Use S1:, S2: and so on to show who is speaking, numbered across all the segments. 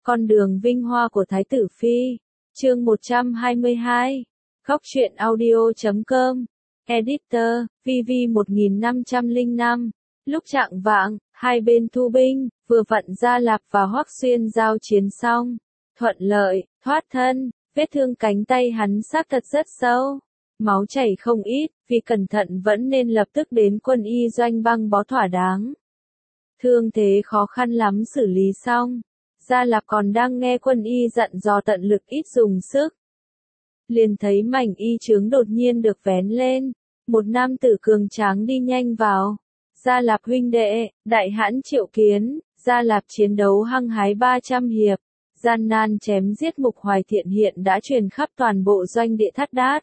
S1: Con đường vinh hoa của Thái tử Phi. Chương 122. Góc truyện audio.com. Editor, VV1505. Lúc chạng vạng, hai bên thu binh, vừa vặn Gia Lạp và Hoắc Xuyên giao chiến xong. Thuận lợi, thoát thân, vết thương cánh tay hắn xác thật rất sâu. Máu chảy không ít, vì cẩn thận vẫn nên lập tức đến quân y doanh băng bó thỏa đáng. Thương thế khó khăn lắm xử lý xong. Gia Lạp còn đang nghe quân y dặn dò tận lực ít dùng sức. Liền thấy mảnh y chướng đột nhiên được vén lên. Một nam tử cường tráng đi nhanh vào. Gia Lạp huynh đệ, đại hãn Triệu Kiến. Gia Lạp chiến đấu hăng hái 300 hiệp. Gian nan chém giết Mục Hoài Thiện hiện đã truyền khắp toàn bộ doanh địa Thát Đát.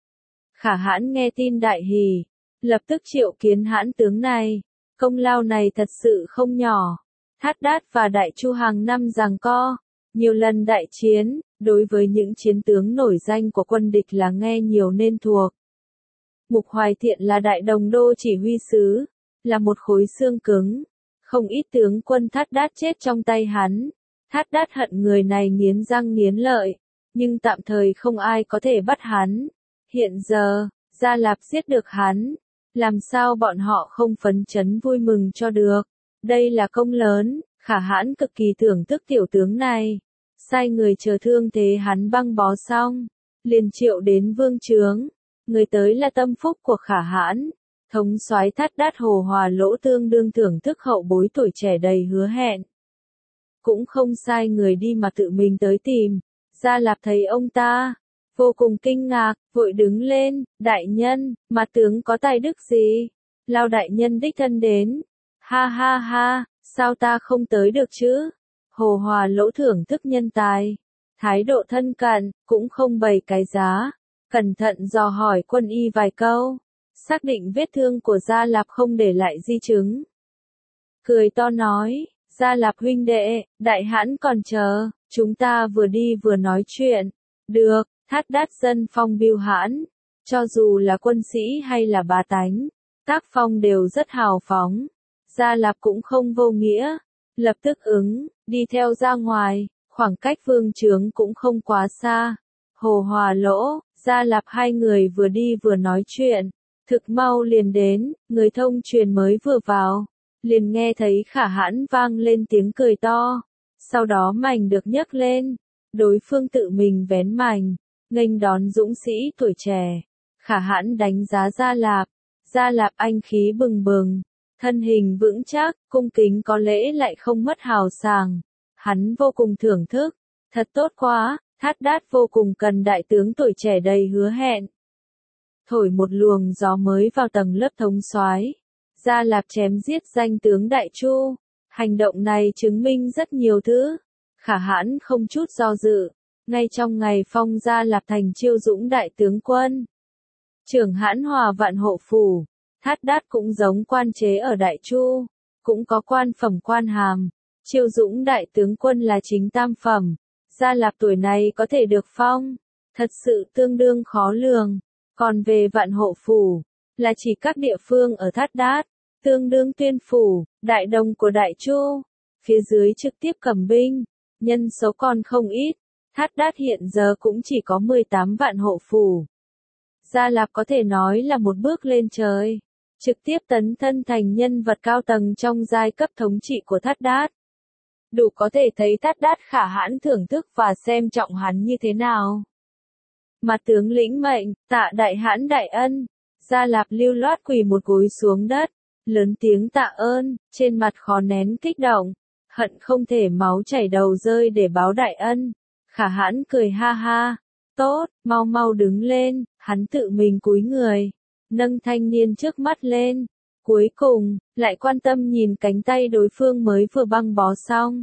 S1: Khả hãn nghe tin đại hỉ. Lập tức triệu kiến hãn tướng này. Công lao này thật sự không nhỏ. Thát Đát và Đại Chu hàng năm giằng co, nhiều lần đại chiến, đối với những chiến tướng nổi danh của quân địch là nghe nhiều nên thuộc. Mục Hoài Thiện là đại đồng đô chỉ huy sứ, là một khối xương cứng, không ít tướng quân Thát Đát chết trong tay hắn. Thát Đát hận người này nghiến răng nghiến lợi, nhưng tạm thời không ai có thể bắt hắn. Hiện giờ, Gia Lạp giết được hắn, làm sao bọn họ không phấn chấn vui mừng cho được. Đây là công lớn, Khả hãn cực kỳ thưởng thức tiểu tướng này. Sai người chờ thương thế hắn băng bó xong, liền triệu đến vương trướng. Người tới là tâm phúc của Khả hãn. Thống soái Thát Đát Hồ Hòa Lỗ tương đương thưởng thức hậu bối tuổi trẻ đầy hứa hẹn. Cũng không sai người đi mà tự mình tới tìm. Gia Lạp thấy ông ta, vô cùng kinh ngạc, vội đứng lên, đại nhân, mà tướng có tài đức gì? Lao đại nhân đích thân đến. Ha ha ha, sao ta không tới được chứ? Hồ Hòa Lỗ thưởng thức nhân tài. Thái độ thân cận, cũng không bày cái giá. Cẩn thận dò hỏi quân y vài câu. Xác định vết thương của Gia Lạp không để lại di chứng. Cười to nói, Gia Lạp huynh đệ, đại hãn còn chờ, chúng ta vừa đi vừa nói chuyện. Được, Thát Đát dân phong biêu hãn. Cho dù là quân sĩ hay là bá tánh, tác phong đều rất hào phóng. Gia Lạp cũng không vô nghĩa, lập tức ứng, đi theo ra ngoài, khoảng cách vương trướng cũng không quá xa. Hồ Hòa Lỗ, Gia Lạp hai người vừa đi vừa nói chuyện, thực mau liền đến, người thông truyền mới vừa vào, liền nghe thấy Khả hãn vang lên tiếng cười to, sau đó mảnh được nhấc lên, đối phương tự mình vén mảnh, nghênh đón dũng sĩ tuổi trẻ. Khả hãn đánh giá Gia Lạp anh khí bừng bừng. Thân hình vững chắc, cung kính có lễ lại không mất hào sảng. Hắn vô cùng thưởng thức. Thật tốt quá, Thát Đát vô cùng cần đại tướng tuổi trẻ đầy hứa hẹn. Thổi một luồng gió mới vào tầng lớp thống soái. Gia Lạp chém giết danh tướng Đại Chu. Hành động này chứng minh rất nhiều thứ. Khả hãn không chút do dự. Ngay trong ngày phong Gia Lạp thành chiêu dũng đại tướng quân. Trưởng hãn Hòa Vạn Hộ Phủ. Thát Đát cũng giống quan chế ở Đại Chu, cũng có quan phẩm quan hàm. Chiêu dũng đại tướng quân là chính tam phẩm. Gia Lạp tuổi này có thể được phong, thật sự tương đương khó lường. Còn về Vạn Hộ Phủ, là chỉ các địa phương ở Thát Đát, tương đương Tuyên Phủ, Đại Đồng của Đại Chu. Phía dưới trực tiếp cầm binh, nhân số còn không ít. Thát Đát hiện giờ cũng chỉ có 18 vạn hộ phủ. Gia Lạp có thể nói là một bước lên trời. Trực tiếp tấn thân thành nhân vật cao tầng trong giai cấp thống trị của Thát Đát. Đủ có thể thấy Thát Đát Khả hãn thưởng thức và xem trọng hắn như thế nào. Mà tướng lĩnh mệnh, tạ đại hãn đại ân. Gia Lạp lưu loát quỳ một gối xuống đất, lớn tiếng tạ ơn, trên mặt khó nén kích động, hận không thể máu chảy đầu rơi để báo đại ân. Khả hãn cười ha ha, tốt, mau mau đứng lên, hắn tự mình cúi người. Nâng thanh niên trước mắt lên, cuối cùng, lại quan tâm nhìn cánh tay đối phương mới vừa băng bó xong.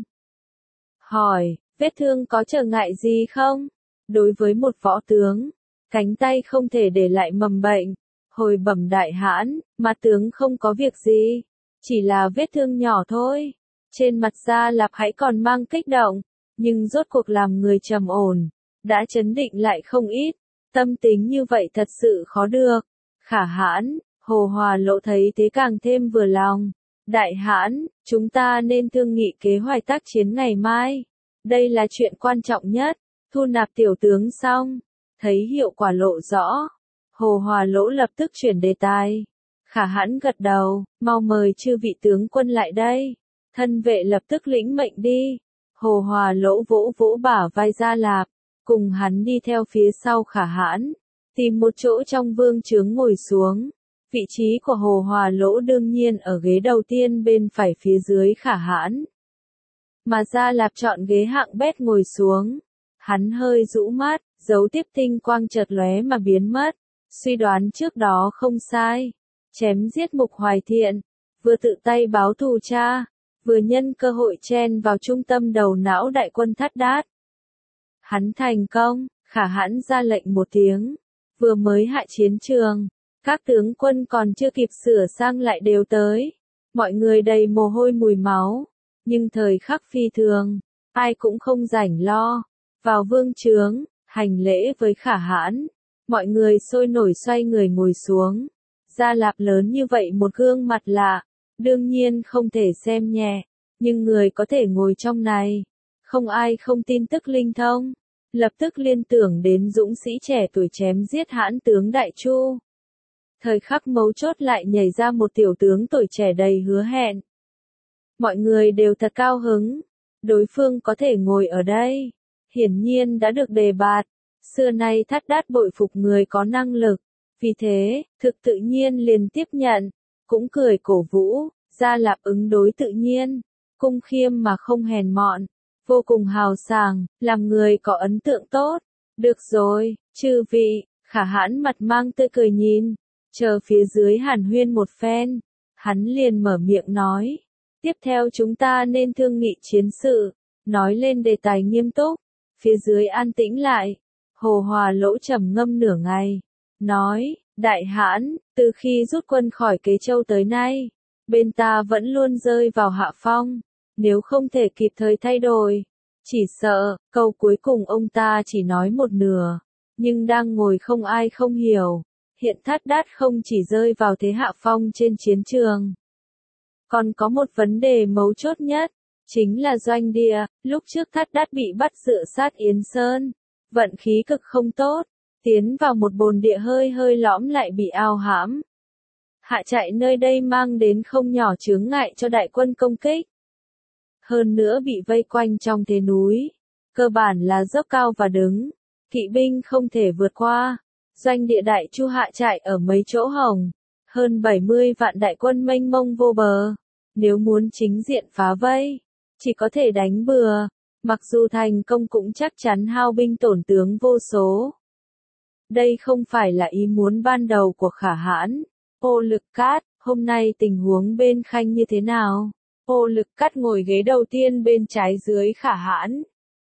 S1: Hỏi, vết thương có trở ngại gì không? Đối với một võ tướng, cánh tay không thể để lại mầm bệnh. Hồi bẩm đại hãn, mà tướng không có việc gì, chỉ là vết thương nhỏ thôi. Trên mặt Gia Lạp hãy còn mang kích động, nhưng rốt cuộc làm người trầm ổn, đã chấn định lại không ít. Tâm tính như vậy thật sự khó được. Khả hãn, Hồ Hòa Lỗ thấy thế càng thêm vừa lòng. Đại hãn, chúng ta nên thương nghị kế hoạch tác chiến ngày mai. Đây là chuyện quan trọng nhất. Thu nạp tiểu tướng xong, thấy hiệu quả lộ rõ. Hồ Hòa Lỗ lập tức chuyển đề tài. Khả Hãn gật đầu, mau mời chư vị tướng quân lại đây. Thân vệ lập tức lĩnh mệnh đi. Hồ Hòa Lỗ vỗ vỗ bả vai Gia Lạp, cùng hắn đi theo phía sau Khả Hãn, tìm một chỗ trong vương trướng ngồi xuống. Vị trí của Hồ Hòa Lỗ đương nhiên ở ghế đầu tiên bên phải phía dưới Khả Hãn. Mà Gia Lạp chọn ghế hạng bét ngồi xuống. Hắn hơi rũ mắt, dấu tiếp tinh quang chợt lóe mà biến mất. Suy đoán trước đó không sai. Chém giết Mục Hoài Thiện, vừa tự tay báo thù cha, vừa nhân cơ hội chen vào trung tâm đầu não đại quân Thát Đát. Hắn thành công, Khả Hãn ra lệnh một tiếng, vừa mới hạ chiến trường, các tướng quân còn chưa kịp sửa sang lại đều tới. Mọi người đầy mồ hôi mùi máu, nhưng thời khắc phi thường, ai cũng không rảnh lo. Vào vương trướng, hành lễ với Khả Hãn, mọi người sôi nổi xoay người ngồi xuống. Gia Lạp lớn như vậy một gương mặt lạ, đương nhiên không thể xem nhẹ, nhưng người có thể ngồi trong này, không ai không tin tức linh thông, lập tức liên tưởng đến dũng sĩ trẻ tuổi chém giết Hãn tướng Đại Chu. Thời khắc mấu chốt lại nhảy ra một tiểu tướng tuổi trẻ đầy hứa hẹn. Mọi người đều thật cao hứng, đối phương có thể ngồi ở đây, hiển nhiên đã được đề bạt. Xưa nay Thát Đát bội phục người có năng lực, vì thế, thực tự nhiên liền tiếp nhận, cũng cười cổ vũ. Gia Lạp ứng đối tự nhiên, cung khiêm mà không hèn mọn, vô cùng hào sảng, làm người có ấn tượng tốt. Được rồi, chư vị. Khả Hãn mặt mang tươi cười nhìn, chờ phía dưới hàn huyên một phen, hắn liền mở miệng nói. Tiếp theo chúng ta nên thương nghị chiến sự, nói lên đề tài nghiêm túc. Phía dưới an tĩnh lại, Hồ Hòa Lỗ trầm ngâm nửa ngày, nói, Đại Hãn, từ khi rút quân khỏi Kế Châu tới nay, bên ta vẫn luôn rơi vào hạ phong, nếu không thể kịp thời thay đổi, chỉ sợ, câu cuối cùng ông ta chỉ nói một nửa, nhưng đang ngồi không ai không hiểu, hiện Thát Đát không chỉ rơi vào thế hạ phong trên chiến trường. Còn có một vấn đề mấu chốt nhất, chính là doanh địa. Lúc trước Thát Đát bị bắt dựa sát Yến Sơn, vận khí cực không tốt, tiến vào một bồn địa hơi lõm lại bị ao hãm. Hạ trại nơi đây mang đến không nhỏ chướng ngại cho đại quân công kích. Hơn nữa bị vây quanh trong thế núi, cơ bản là dốc cao và đứng, kỵ binh không thể vượt qua. Doanh địa Đại Chu hạ trại ở mấy chỗ hồng, hơn 70 vạn đại quân mênh mông vô bờ. Nếu muốn chính diện phá vây, chỉ có thể đánh bừa, mặc dù thành công cũng chắc chắn hao binh tổn tướng vô số. Đây không phải là ý muốn ban đầu của Khả Hãn. Ô Lực Cát, hôm nay tình huống bên Khanh như thế nào? Ô Lực Cát ngồi ghế đầu tiên bên trái dưới Khả Hãn.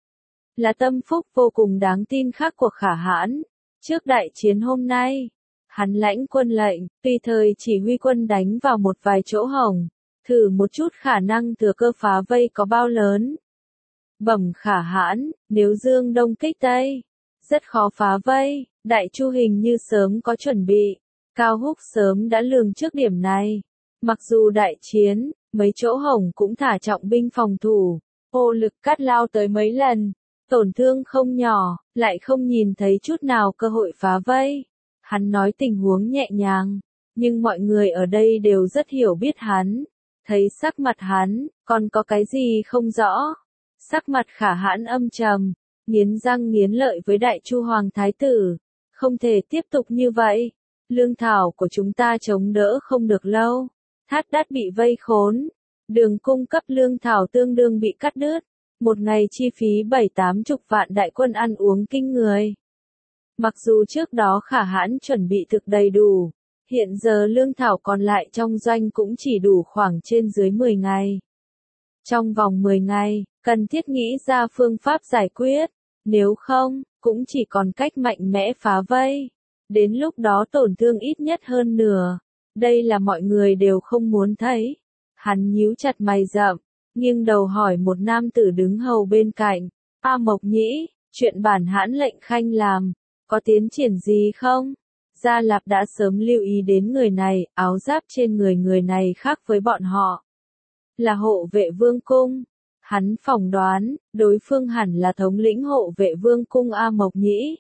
S1: Là tâm phúc vô cùng đáng tin khác của Khả Hãn. Trước đại chiến hôm nay, hắn lãnh quân lệnh, tùy thời chỉ huy quân đánh vào một vài chỗ hồng, thử một chút khả năng thừa cơ phá vây có bao lớn. Bẩm Khả Hãn, nếu Dương Đông kích Tây, rất khó phá vây. Đại Chu hình như sớm có chuẩn bị, Cao Húc sớm đã lường trước điểm này. Mặc dù đại chiến, mấy chỗ hồng cũng thả trọng binh phòng thủ, Ô Lực Cát lao tới mấy lần, tổn thương không nhỏ, lại không nhìn thấy chút nào cơ hội phá vây. Hắn nói tình huống nhẹ nhàng, nhưng mọi người ở đây đều rất hiểu biết hắn. Thấy sắc mặt hắn, còn có cái gì không rõ. Sắc mặt Khả Hãn âm trầm, nghiến răng nghiến lợi với Đại Chu Hoàng Thái Tử. Không thể tiếp tục như vậy. Lương thảo của chúng ta chống đỡ không được lâu. Thát Đát bị vây khốn. Đường cung cấp lương thảo tương đương bị cắt đứt. Một ngày chi phí 7-80 vạn đại quân ăn uống kinh người. Mặc dù trước đó Khả Hãn chuẩn bị thực đầy đủ, hiện giờ lương thảo còn lại trong doanh cũng chỉ đủ khoảng trên dưới 10 ngày. Trong vòng 10 ngày, cần thiết nghĩ ra phương pháp giải quyết, nếu không, cũng chỉ còn cách mạnh mẽ phá vây. Đến lúc đó tổn thương ít nhất hơn nửa. Đây là mọi người đều không muốn thấy. Hắn nhíu chặt mày rậm, nghiêng đầu hỏi một nam tử đứng hầu bên cạnh. A Mộc Nhĩ, chuyện bản Hãn lệnh Khanh làm, có tiến triển gì không? Gia Lạp đã sớm lưu ý đến người này, áo giáp trên người người này khác với bọn họ. Là hộ vệ vương cung. Hắn phỏng đoán, đối phương hẳn là thống lĩnh hộ vệ vương cung A Mộc Nhĩ.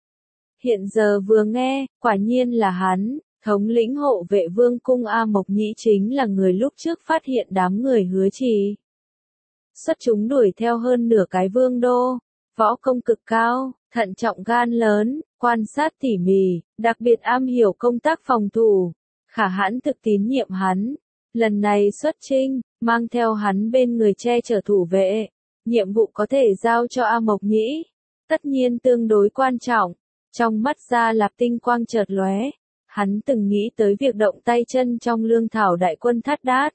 S1: Hiện giờ vừa nghe, quả nhiên là hắn, thống lĩnh hộ vệ vương cung A Mộc Nhĩ chính là người lúc trước phát hiện đám người Hứa Trì. Xuất chúng đuổi theo hơn nửa cái vương đô, võ công cực cao, thận trọng gan lớn, quan sát tỉ mỉ, đặc biệt am hiểu công tác phòng thủ. Khả Hãn thực tín nhiệm hắn. Lần này xuất chinh, mang theo hắn bên người che chở thủ vệ. Nhiệm vụ có thể giao cho A Mộc Nhĩ. Tất nhiên tương đối quan trọng. Trong mắt Gia Lạp tinh quang chợt lóe. Hắn từng nghĩ tới việc động tay chân trong lương thảo đại quân Thát Đát.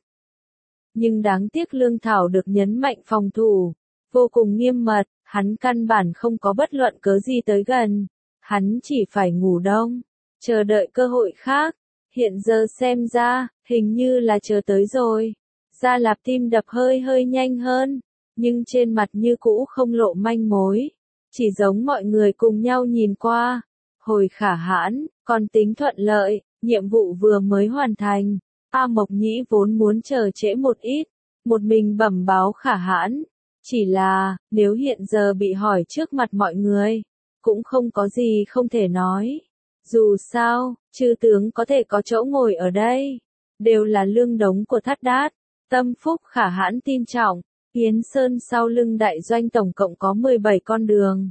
S1: Nhưng đáng tiếc lương thảo được nhấn mạnh phòng thủ. Vô cùng nghiêm mật, hắn căn bản không có bất luận cớ gì tới gần. Hắn chỉ phải ngủ đông, chờ đợi cơ hội khác. Hiện giờ xem ra, hình như là chờ tới rồi. Gia Lạp tim đập hơi nhanh hơn, nhưng trên mặt như cũ không lộ manh mối. Chỉ giống mọi người cùng nhau nhìn qua. Hồi Khả Hãn, còn tính thuận lợi, nhiệm vụ vừa mới hoàn thành. A Mộc Nhĩ vốn muốn chờ trễ một ít, một mình bẩm báo Khả Hãn. Chỉ là, nếu hiện giờ bị hỏi trước mặt mọi người, cũng không có gì không thể nói. Dù sao, chư tướng có thể có chỗ ngồi ở đây, đều là lương đống của Thát Đát. Tâm phúc Khả Hãn tin trọng, Yến Sơn sau lưng đại doanh tổng cộng có 17 con đường.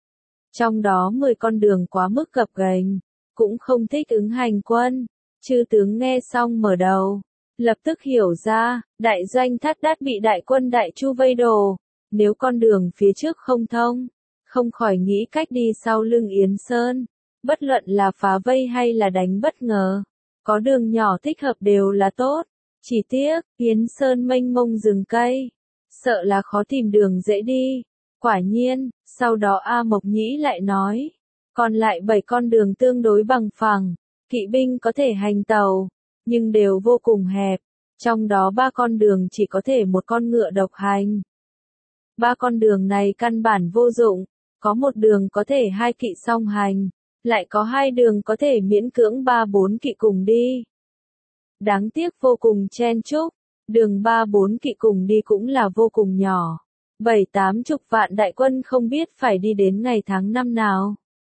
S1: Trong đó 10 con đường quá mức gập ghềnh, cũng không thích ứng hành quân. Chư tướng nghe xong mở đầu, lập tức hiểu ra, đại doanh Thát Đát bị đại quân Đại Chu vây đổ. Nếu con đường phía trước không thông, không khỏi nghĩ cách đi sau lưng Yến Sơn. Bất luận là phá vây hay là đánh bất ngờ, có đường nhỏ thích hợp đều là tốt. Chỉ tiếc, Yến Sơn mênh mông rừng cây, sợ là khó tìm đường dễ đi. Quả nhiên, sau đó A Mộc Nhĩ lại nói, còn lại 7 con đường tương đối bằng phẳng, kỵ binh có thể hành tàu, nhưng đều vô cùng hẹp. Trong đó 3 con đường chỉ có thể một con ngựa độc hành. 3 con đường này căn bản vô dụng, có một đường có thể 2 kỵ song hành. Lại có 2 đường có thể miễn cưỡng 3-4 kỵ cùng đi. Đáng tiếc vô cùng chen chúc, đường 3-4 kỵ cùng đi cũng là vô cùng nhỏ. 7-80 vạn đại quân không biết phải đi đến ngày tháng năm nào.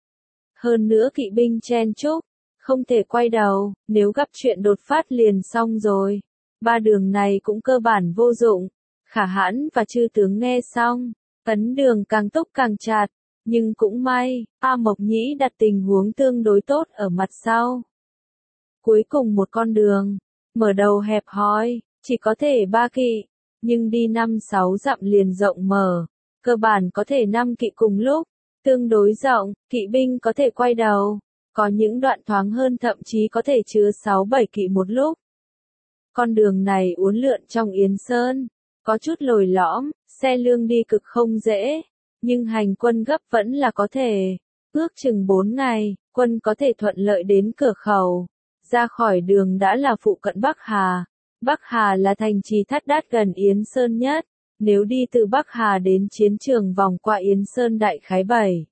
S1: Hơn nữa kỵ binh chen chúc, không thể quay đầu, nếu gặp chuyện đột phát liền xong rồi. 3 đường này cũng cơ bản vô dụng. Khả Hãn và chư tướng nghe xong, ấn đường càng túc càng chặt. Nhưng cũng may, A Mộc Nhĩ đặt tình huống tương đối tốt ở mặt sau. Cuối cùng một con đường, mở đầu hẹp hòi, chỉ có thể 3 kỵ, nhưng đi 5-6 dặm liền rộng mở, cơ bản có thể 5 kỵ cùng lúc, tương đối rộng, kỵ binh có thể quay đầu, có những đoạn thoáng hơn thậm chí có thể chứa 6-7 kỵ một lúc. Con đường này uốn lượn trong Yến Sơn, có chút lồi lõm, xe lương đi cực không dễ. Nhưng hành quân gấp vẫn là có thể. Ước chừng 4 ngày, quân có thể thuận lợi đến cửa khẩu. Ra khỏi đường đã là phụ cận Bắc Hà. Bắc Hà là thành trì Thát Đát gần Yến Sơn nhất. Nếu đi từ Bắc Hà đến chiến trường vòng qua Yến Sơn đại khái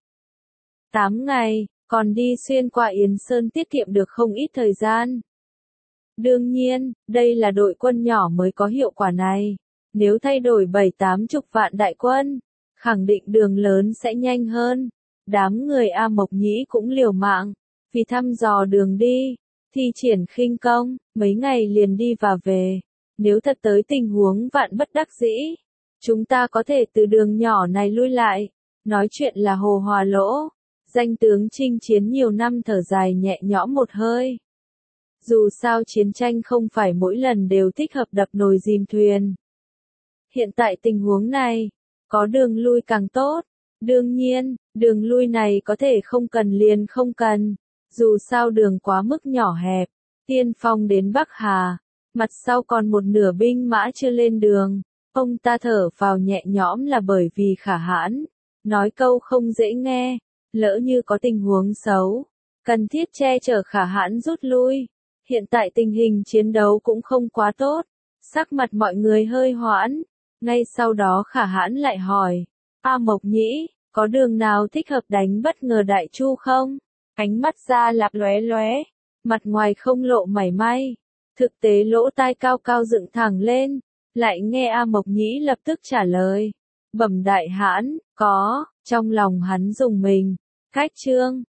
S1: 7-8 ngày, còn đi xuyên qua Yến Sơn tiết kiệm được không ít thời gian. Đương nhiên, đây là đội quân nhỏ mới có hiệu quả này. Nếu thay đổi 7-80 vạn đại quân, khẳng định đường lớn sẽ nhanh hơn. Đám người A Mộc Nhĩ cũng liều mạng, vì thăm dò đường đi, thi triển khinh công, mấy ngày liền đi và về. Nếu thật tới tình huống vạn bất đắc dĩ, chúng ta có thể từ đường nhỏ này lui lại. Nói chuyện là Hồ Hòa Lỗ, danh tướng chinh chiến nhiều năm thở dài nhẹ nhõm một hơi. Dù sao chiến tranh không phải mỗi lần đều thích hợp đập nồi dìm thuyền. Hiện tại tình huống này, có đường lui càng tốt. Đương nhiên, đường lui này có thể không cần liền không cần. Dù sao đường quá mức nhỏ hẹp. Tiên phong đến Bắc Hà. Mặt sau còn một nửa binh mã chưa lên đường. Ông ta thở vào nhẹ nhõm là bởi vì Khả Hãn. Nói câu không dễ nghe. Lỡ như có tình huống xấu. Cần thiết che chở Khả Hãn rút lui. Hiện tại tình hình chiến đấu cũng không quá tốt. Sắc mặt mọi người hơi hoãn. Ngay sau đó Khả Hãn lại hỏi, A Mộc Nhĩ, có đường nào thích hợp đánh bất ngờ Đại Chu không? Ánh mắt Gia Lạp lóe lóe, mặt ngoài không lộ mảy may. Thực tế lỗ tai cao cao dựng thẳng lên, Lại nghe A Mộc Nhĩ lập tức trả lời. Bẩm đại hãn, có, trong lòng hắn dùng mình. Cách trương,